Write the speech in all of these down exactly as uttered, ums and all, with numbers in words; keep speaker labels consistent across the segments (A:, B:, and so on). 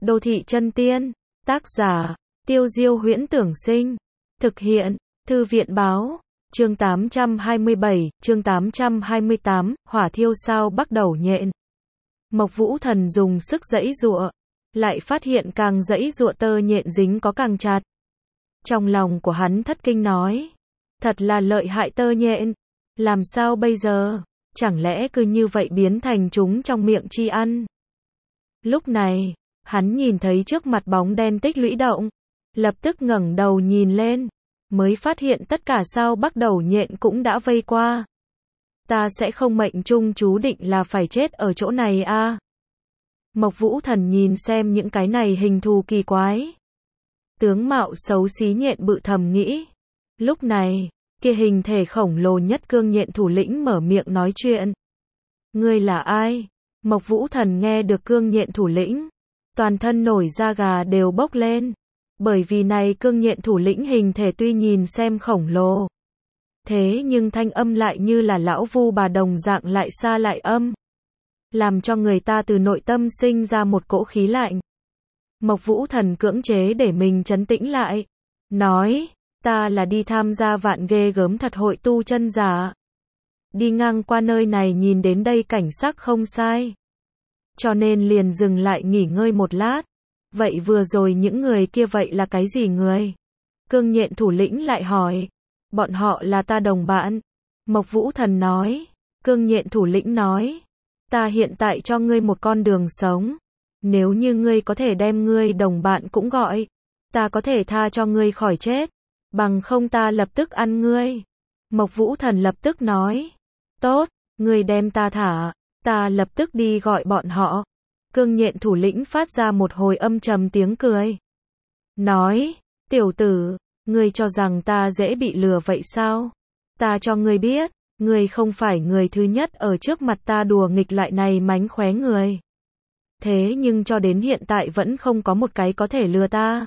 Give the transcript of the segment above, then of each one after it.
A: Đô thị chân tiên, tác giả, Tiêu Diêu Huyễn Tưởng Sinh, thực hiện, Thư viện Báo, chương tám trăm hai mươi bảy, chương tám trăm hai mươi tám, hỏa thiêu sao bắt đầu nhện. Mộc Vũ Thần dùng sức giãy giụa, lại phát hiện càng giãy giụa tơ nhện dính có càng chặt. Trong lòng của hắn thất kinh nói, thật là lợi hại tơ nhện, làm sao bây giờ, chẳng lẽ cứ như vậy biến thành chúng trong miệng chi ăn. Lúc này, hắn nhìn thấy trước mặt bóng đen tích lũy động, lập tức ngẩng đầu nhìn lên, mới phát hiện tất cả sao bắt đầu nhện cũng đã vây qua. Ta sẽ không mệnh chung chú định là phải chết ở chỗ này a. À? Mộc Vũ Thần nhìn xem những cái này hình thù kỳ quái, tướng mạo xấu xí nhện bự thầm nghĩ. Lúc này, kia hình thể khổng lồ nhất cương nhện thủ lĩnh mở miệng nói chuyện. Ngươi là ai? Mộc Vũ Thần nghe được cương nhện thủ lĩnh, toàn thân nổi da gà đều bốc lên, bởi vì này cương nhện thủ lĩnh hình thể tuy nhìn xem khổng lồ, thế nhưng thanh âm lại như là lão vu bà đồng dạng lại xa lại âm, làm cho người ta từ nội tâm sinh ra một cỗ khí lạnh. Mộc Vũ Thần cưỡng chế để mình trấn tĩnh lại, nói, ta là đi tham gia vạn ghê gớm thật hội tu chân giả. Đi ngang qua nơi này nhìn đến đây cảnh sắc không sai, cho nên liền dừng lại nghỉ ngơi một lát. Vậy vừa rồi những người kia vậy là cái gì người? Cương nhện thủ lĩnh lại hỏi. Bọn họ là ta đồng bạn. Mộc Vũ Thần nói. Cương nhện thủ lĩnh nói, ta hiện tại cho ngươi một con đường sống. Nếu như ngươi có thể đem ngươi đồng bạn cũng gọi, ta có thể tha cho ngươi khỏi chết. Bằng không ta lập tức ăn ngươi. Mộc Vũ Thần lập tức nói. Tốt, ngươi đem ta thả, ta lập tức đi gọi bọn họ. Cương nhện thủ lĩnh phát ra một hồi âm trầm tiếng cười. Nói, tiểu tử, ngươi cho rằng ta dễ bị lừa vậy sao? Ta cho ngươi biết, ngươi không phải người thứ nhất ở trước mặt ta đùa nghịch loại này mánh khóe người. Thế nhưng cho đến hiện tại vẫn không có một cái có thể lừa ta.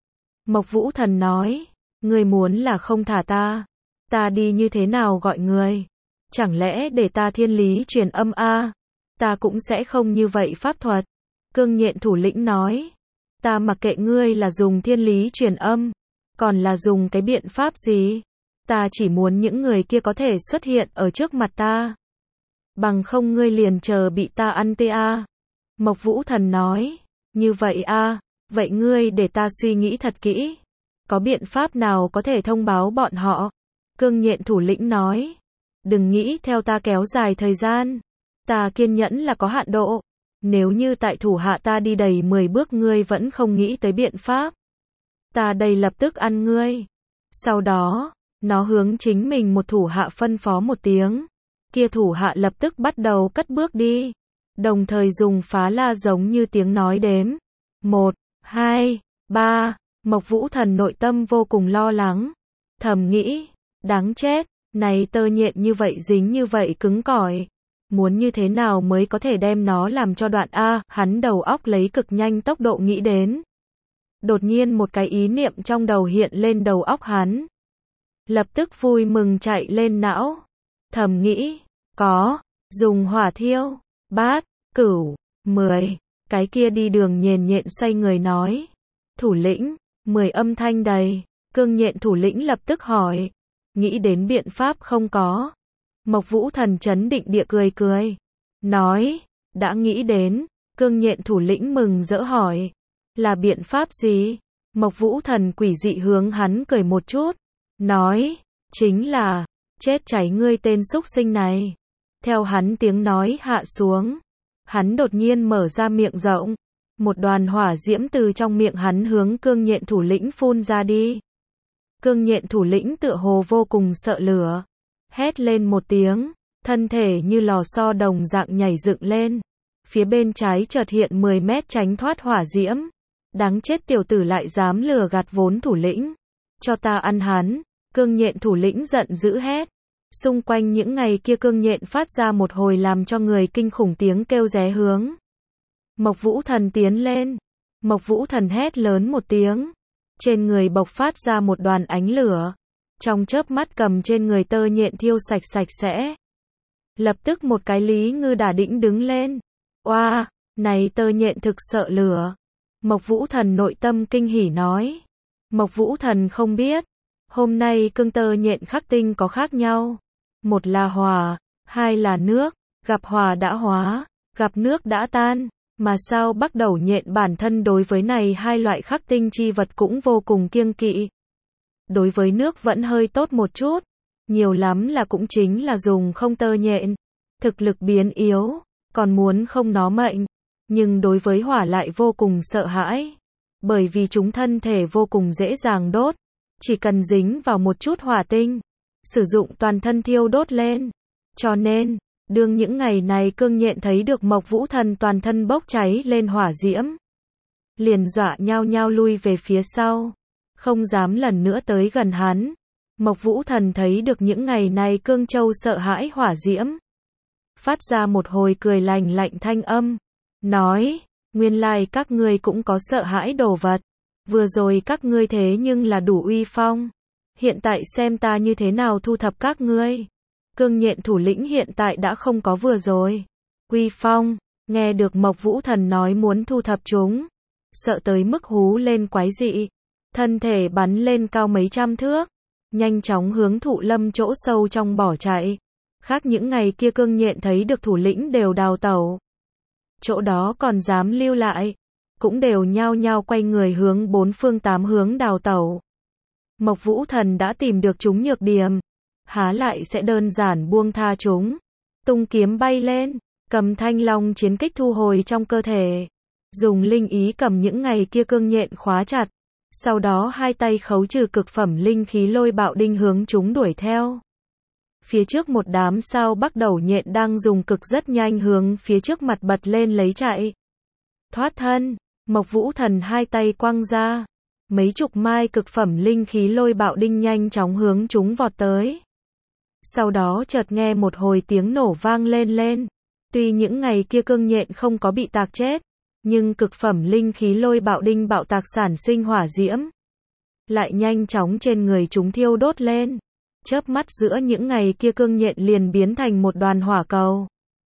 A: Mộc Vũ Thần nói, ngươi muốn là không thả ta, ta đi như thế nào gọi ngươi? Chẳng lẽ để ta thiên lý truyền âm a? À? Ta cũng sẽ không như vậy pháp thuật. Cương nhện thủ lĩnh nói, ta mặc kệ ngươi là dùng thiên lý truyền âm, còn là dùng cái biện pháp gì, ta chỉ muốn những người kia có thể xuất hiện ở trước mặt ta. Bằng không ngươi liền chờ bị ta ăn tê a. Mộc Vũ Thần nói, như vậy a, à, vậy ngươi để ta suy nghĩ thật kỹ. Có biện pháp nào có thể thông báo bọn họ? Cương nhện thủ lĩnh nói, đừng nghĩ theo ta kéo dài thời gian. Ta kiên nhẫn là có hạn độ. Nếu như tại thủ hạ ta đi đầy mười bước ngươi vẫn không nghĩ tới biện pháp, ta đây lập tức ăn ngươi. Sau đó, nó hướng chính mình một thủ hạ phân phó một tiếng. Kia thủ hạ lập tức bắt đầu cất bước đi, đồng thời dùng phá la giống như tiếng nói đếm. Một, hai, ba. Mộc Vũ Thần nội tâm vô cùng lo lắng, thầm nghĩ, đáng chết, này tơ nhện như vậy dính như vậy cứng cỏi. Muốn như thế nào mới có thể đem nó làm cho đoạn a, hắn đầu óc lấy cực nhanh tốc độ nghĩ đến. Đột nhiên một cái ý niệm trong đầu hiện lên đầu óc hắn. Lập tức vui mừng chạy lên não. Thầm nghĩ, có, dùng hỏa thiêu, bát, cửu, mười, cái kia đi đường nhền nhện xoay người nói. Thủ lĩnh, mười âm thanh đầy, cương nhện thủ lĩnh lập tức hỏi. Nghĩ đến biện pháp không có. Mộc Vũ Thần chấn định địa cười cười, nói, đã nghĩ đến. Cương nhện thủ lĩnh mừng rỡ hỏi, là biện pháp gì? Mộc Vũ Thần quỷ dị hướng hắn cười một chút, nói, chính là, chết cháy ngươi tên xúc sinh này. Theo hắn tiếng nói hạ xuống, hắn đột nhiên mở ra miệng rộng, một đoàn hỏa diễm từ trong miệng hắn hướng cương nhện thủ lĩnh phun ra đi. Cương nhện thủ lĩnh tựa hồ vô cùng sợ lửa, hét lên một tiếng, thân thể như lò xo đồng dạng nhảy dựng lên. Phía bên trái chợt hiện mười mét tránh thoát hỏa diễm. Đáng chết tiểu tử lại dám lừa gạt vốn thủ lĩnh. Cho ta ăn hắn. Cương nhện thủ lĩnh giận dữ hét. Xung quanh những ngày kia cương nhện phát ra một hồi làm cho người kinh khủng tiếng kêu ré hướng. Mộc Vũ Thần tiến lên. Mộc Vũ Thần hét lớn một tiếng. Trên người bộc phát ra một đoàn ánh lửa. Trong chớp mắt cầm trên người tơ nhện thiêu sạch sạch sẽ. Lập tức một cái Lý Ngư đả đĩnh đứng lên. Oa, wow, này tơ nhện thực sợ lửa. Mộc Vũ Thần nội tâm kinh hỉ nói. Mộc Vũ Thần không biết, hôm nay cương tơ nhện khắc tinh có khác nhau. Một là hỏa, hai là nước, gặp hỏa đã hóa, gặp nước đã tan, mà sao Bắc Đẩu nhện bản thân đối với này hai loại khắc tinh chi vật cũng vô cùng kiêng kỵ. Đối với nước vẫn hơi tốt một chút, nhiều lắm là cũng chính là dùng không tơ nhện, thực lực biến yếu, còn muốn không nó mệnh, nhưng đối với hỏa lại vô cùng sợ hãi, bởi vì chúng thân thể vô cùng dễ dàng đốt, chỉ cần dính vào một chút hỏa tinh, sử dụng toàn thân thiêu đốt lên. Cho nên, đương những ngày này cương nhện thấy được Mộc Vũ Thần toàn thân bốc cháy lên hỏa diễm, liền dọa nhao nhao lui về phía sau, không dám lần nữa tới gần hắn. Mộc Vũ Thần thấy được những ngày này Cương Châu sợ hãi hỏa diễm, phát ra một hồi cười lành lạnh thanh âm, nói, nguyên lai các ngươi cũng có sợ hãi đồ vật, vừa rồi các ngươi thế nhưng là đủ uy phong, hiện tại xem ta như thế nào thu thập các ngươi. Cương nhện thủ lĩnh hiện tại đã không có vừa rồi uy phong, nghe được Mộc Vũ Thần nói muốn thu thập chúng, sợ tới mức hú lên quái dị, thân thể bắn lên cao mấy trăm thước, nhanh chóng hướng Thụ Lâm chỗ sâu trong bỏ chạy. Khác những ngày kia cương nhện thấy được thủ lĩnh đều đào tẩu, chỗ đó còn dám lưu lại, cũng đều nhao nhao quay người hướng bốn phương tám hướng đào tẩu. Mộc Vũ Thần đã tìm được chúng nhược điểm, há lại sẽ đơn giản buông tha chúng. Tung kiếm bay lên, cầm thanh long chiến kích thu hồi trong cơ thể, dùng linh ý cầm những ngày kia cương nhện khóa chặt, sau đó hai tay khấu trừ cực phẩm linh khí lôi bạo đinh hướng chúng đuổi theo. Phía trước một đám sao Bắc Đẩu nhện đang dùng cực rất nhanh hướng phía trước mặt bật lên lấy chạy. Thoát thân, Mộc Vũ Thần hai tay quăng ra, mấy chục mai cực phẩm linh khí lôi bạo đinh nhanh chóng hướng chúng vọt tới. Sau đó chợt nghe một hồi tiếng nổ vang lên lên. Tuy những ngày kia cương nhện không có bị tạc chết, nhưng cực phẩm linh khí lôi bạo đinh bạo tạc sản sinh hỏa diễm, lại nhanh chóng trên người chúng thiêu đốt lên. Chớp mắt giữa những ngày kia cương nhện liền biến thành một đoàn hỏa cầu,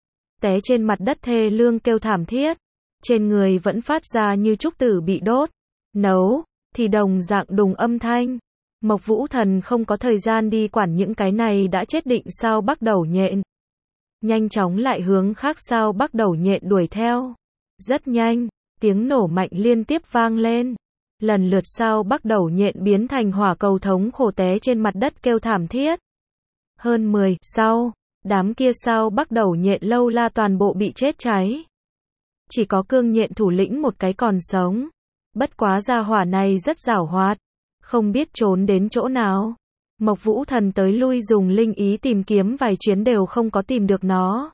A: té trên mặt đất thê lương kêu thảm thiết, trên người vẫn phát ra như trúc tử bị đốt, nấu, thì đồng dạng đùng âm thanh. Mộc Vũ Thần không có thời gian đi quản những cái này đã chết định sao Bắc Đẩu nhện, nhanh chóng lại hướng khác sao Bắc Đẩu nhện đuổi theo. Rất nhanh, tiếng nổ mạnh liên tiếp vang lên, lần lượt sao Bắc Đẩu nhện biến thành hỏa cầu thống khổ té trên mặt đất kêu thảm thiết. Hơn mười sau, đám kia sao Bắc Đẩu nhện lâu la toàn bộ bị chết cháy. Chỉ có cương nhện thủ lĩnh một cái còn sống. Bất quá gia hỏa này rất giảo hoạt, không biết trốn đến chỗ nào. Mộc Vũ Thần tới lui dùng linh ý tìm kiếm vài chuyến đều không có tìm được nó.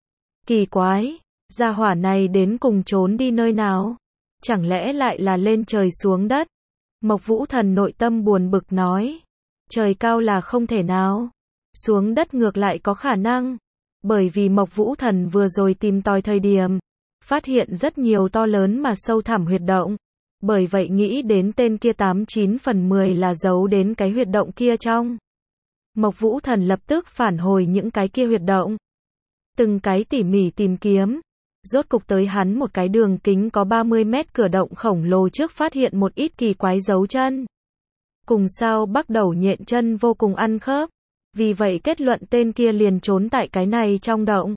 A: Kỳ quái, gia hỏa này đến cùng trốn đi nơi nào? Chẳng lẽ lại là lên trời xuống đất? Mộc Vũ Thần nội tâm buồn bực nói. Trời cao là không thể nào, xuống đất ngược lại có khả năng. Bởi vì Mộc Vũ Thần vừa rồi tìm tòi thời điểm, phát hiện rất nhiều to lớn mà sâu thẳm huyệt động. Bởi vậy nghĩ đến tên kia tám chín phần mười là giấu đến cái huyệt động kia trong. Mộc Vũ Thần lập tức phản hồi những cái kia huyệt động, từng cái tỉ mỉ tìm kiếm. Rốt cục tới hắn một cái đường kính có ba mươi mét cửa động khổng lồ trước phát hiện một ít kỳ quái dấu chân. Cùng sao Bắc Đẩu nhện chân vô cùng ăn khớp. Vì vậy kết luận tên kia liền trốn tại cái này trong động.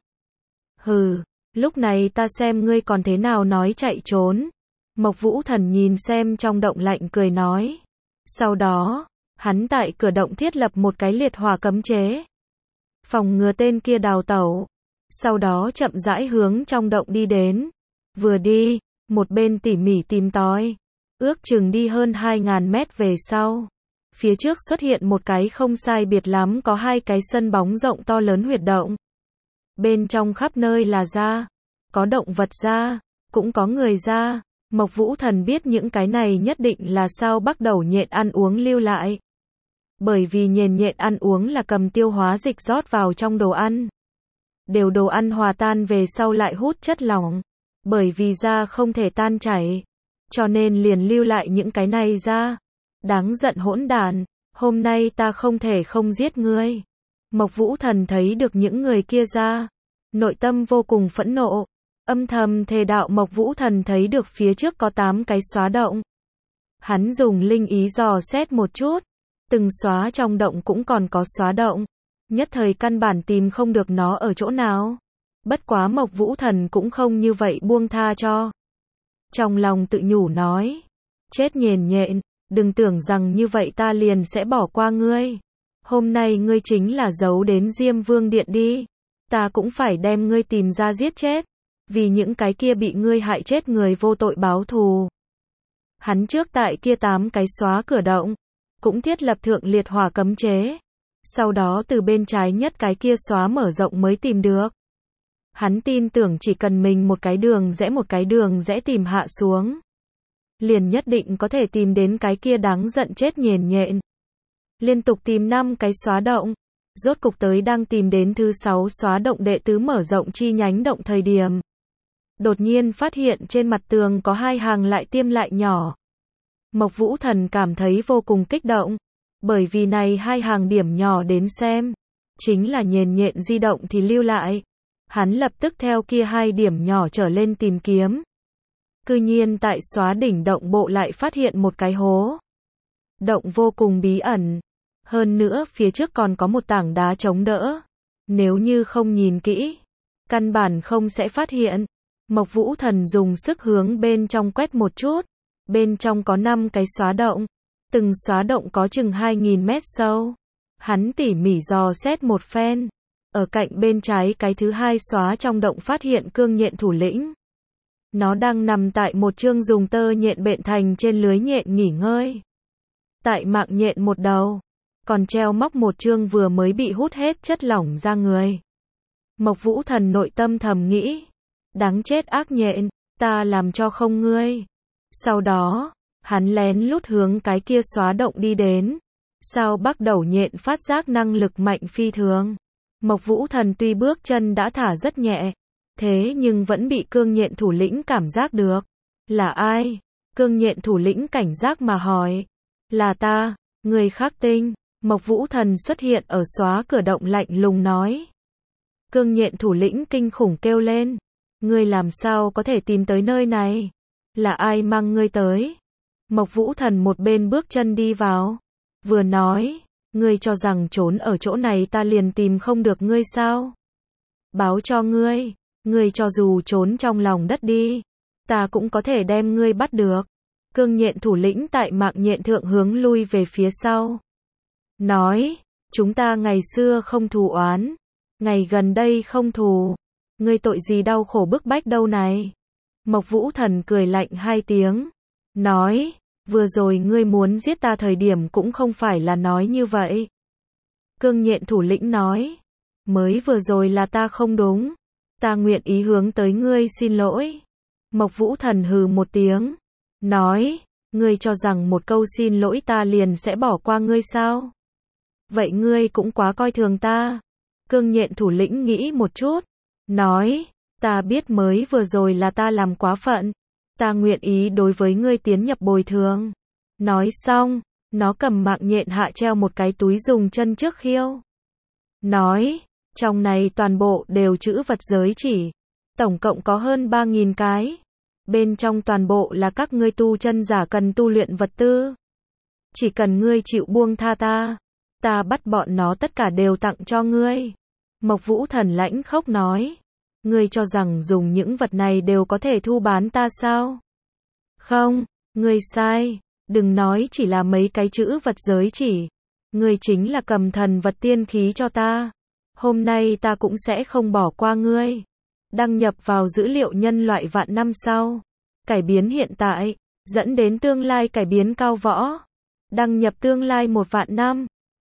A: Hừ, lúc này ta xem ngươi còn thế nào nói chạy trốn. Mộc Vũ Thần nhìn xem trong động lạnh cười nói. Sau đó, hắn tại cửa động thiết lập một cái liệt hỏa cấm chế, phòng ngừa tên kia đào tẩu. Sau đó chậm rãi hướng trong động đi đến. Vừa đi, một bên tỉ mỉ tìm tòi. Ước chừng đi hơn hai ngàn mét về sau, phía trước xuất hiện một cái không sai biệt lắm có hai cái sân bóng rộng to lớn huyệt động. Bên trong khắp nơi là da, có động vật da, cũng có người da. Mộc Vũ Thần biết những cái này nhất định là sao Bắc Đẩu nhện ăn uống lưu lại. Bởi vì nhện nhện ăn uống là cầm tiêu hóa dịch rót vào trong đồ ăn. Đều đồ ăn hòa tan về sau lại hút chất lỏng. Bởi vì da không thể tan chảy, cho nên liền lưu lại những cái này ra. Đáng giận hỗn đản, hôm nay ta không thể không giết ngươi. Mộc Vũ Thần thấy được những người kia ra, nội tâm vô cùng phẫn nộ. Âm thầm thề đạo Mộc Vũ Thần thấy được phía trước có tám cái xóa động. Hắn dùng linh ý dò xét một chút, từng xóa trong động cũng còn có xóa động, nhất thời căn bản tìm không được nó ở chỗ nào. Bất quá Mộc Vũ Thần cũng không như vậy buông tha cho. Trong lòng tự nhủ nói, chết nhền nhện, đừng tưởng rằng như vậy ta liền sẽ bỏ qua ngươi. Hôm nay ngươi chính là giấu đến Diêm Vương Điện đi, ta cũng phải đem ngươi tìm ra giết chết, vì những cái kia bị ngươi hại chết người vô tội báo thù. Hắn trước tại kia tám cái xóa cửa động, cũng thiết lập thượng liệt hỏa cấm chế, sau đó từ bên trái nhất cái kia xóa mở rộng mới tìm được. Hắn tin tưởng chỉ cần mình một cái đường rẽ một cái đường rẽ tìm hạ xuống, liền nhất định có thể tìm đến cái kia đáng giận chết nhền nhện. Liên tục tìm năm cái xóa động, rốt cục tới đang tìm đến thứ sáu xóa động đệ tứ mở rộng chi nhánh động thời điểm. Đột nhiên phát hiện trên mặt tường có hai hàng lại tiêm lại nhỏ. Mộc Vũ Thần cảm thấy vô cùng kích động, bởi vì này hai hàng điểm nhỏ đến xem, chính là nhền nhện di động thì lưu lại. Hắn lập tức theo kia hai điểm nhỏ trở lên tìm kiếm. Cư nhiên tại xóa đỉnh động bộ lại phát hiện một cái hố. Động vô cùng bí ẩn. Hơn nữa phía trước còn có một tảng đá chống đỡ. Nếu như không nhìn kỹ, căn bản không sẽ phát hiện. Mộc Vũ Thần dùng sức hướng bên trong quét một chút. Bên trong có năm cái xóa động. Từng xóa động có chừng hai nghìn mét sâu. Hắn tỉ mỉ dò xét một phen. Ở cạnh bên trái cái thứ hai xóa trong động phát hiện cương nhện thủ lĩnh. Nó đang nằm tại một chương dùng tơ nhện bện thành trên lưới nhện nghỉ ngơi. Tại mạng nhện một đầu, còn treo móc một chương vừa mới bị hút hết chất lỏng ra người. Mộc Vũ Thần nội tâm thầm nghĩ, đáng chết ác nhện, ta làm cho không ngươi. Sau đó, hắn lén lút hướng cái kia xóa động đi đến. Sao bắt đầu nhện phát giác năng lực mạnh phi thường. Mộc Vũ Thần tuy bước chân đã thả rất nhẹ, thế nhưng vẫn bị cương nhện thủ lĩnh cảm giác được. Là ai? Cương nhện thủ lĩnh cảnh giác mà hỏi. Là ta, người khác tinh. Mộc Vũ Thần xuất hiện ở xóa cửa động lạnh lùng nói. Cương nhện thủ lĩnh kinh khủng kêu lên. Ngươi làm sao có thể tìm tới nơi này? Là ai mang ngươi tới? Mộc Vũ Thần một bên bước chân đi vào, vừa nói. Ngươi cho rằng trốn ở chỗ này ta liền tìm không được ngươi sao? Báo cho ngươi, ngươi cho dù trốn trong lòng đất đi, ta cũng có thể đem ngươi bắt được. Cương nhện thủ lĩnh tại mạng nhện thượng hướng lui về phía sau. Nói, chúng ta ngày xưa không thù oán, ngày gần đây không thù. Ngươi tội gì đau khổ bức bách đâu này? Mộc Vũ Thần cười lạnh hai tiếng, nói. Vừa rồi ngươi muốn giết ta thời điểm cũng không phải là nói như vậy. Cương nhện thủ lĩnh nói. Mới vừa rồi là ta không đúng. Ta nguyện ý hướng tới ngươi xin lỗi. Mộc Vũ Thần hừ một tiếng. Nói. Ngươi cho rằng một câu xin lỗi ta liền sẽ bỏ qua ngươi sao? Vậy ngươi cũng quá coi thường ta. Cương nhện thủ lĩnh nghĩ một chút. Nói. Ta biết mới vừa rồi là ta làm quá phận. Ta nguyện ý đối với ngươi tiến nhập bồi thường. Nói xong, nó cầm mạng nhện hạ treo một cái túi dùng chân trước khiêu. Nói, trong này toàn bộ đều chữ vật giới chỉ. Tổng cộng có hơn ba nghìn cái. Bên trong toàn bộ là các ngươi tu chân giả cần tu luyện vật tư. Chỉ cần ngươi chịu buông tha ta, ta bắt bọn nó tất cả đều tặng cho ngươi. Mộc Vũ Thần lãnh khốc nói. Ngươi cho rằng dùng những vật này đều có thể thu bán ta sao? Không, ngươi sai, đừng nói chỉ là mấy cái chữ vật giới chỉ. Ngươi chính là cầm thần vật tiên khí cho ta. Hôm nay ta cũng sẽ không bỏ qua ngươi. Đăng nhập vào dữ liệu nhân loại vạn năm sau. Cải biến hiện tại, dẫn đến tương lai cải biến cao võ. Đăng nhập tương lai một vạn năm.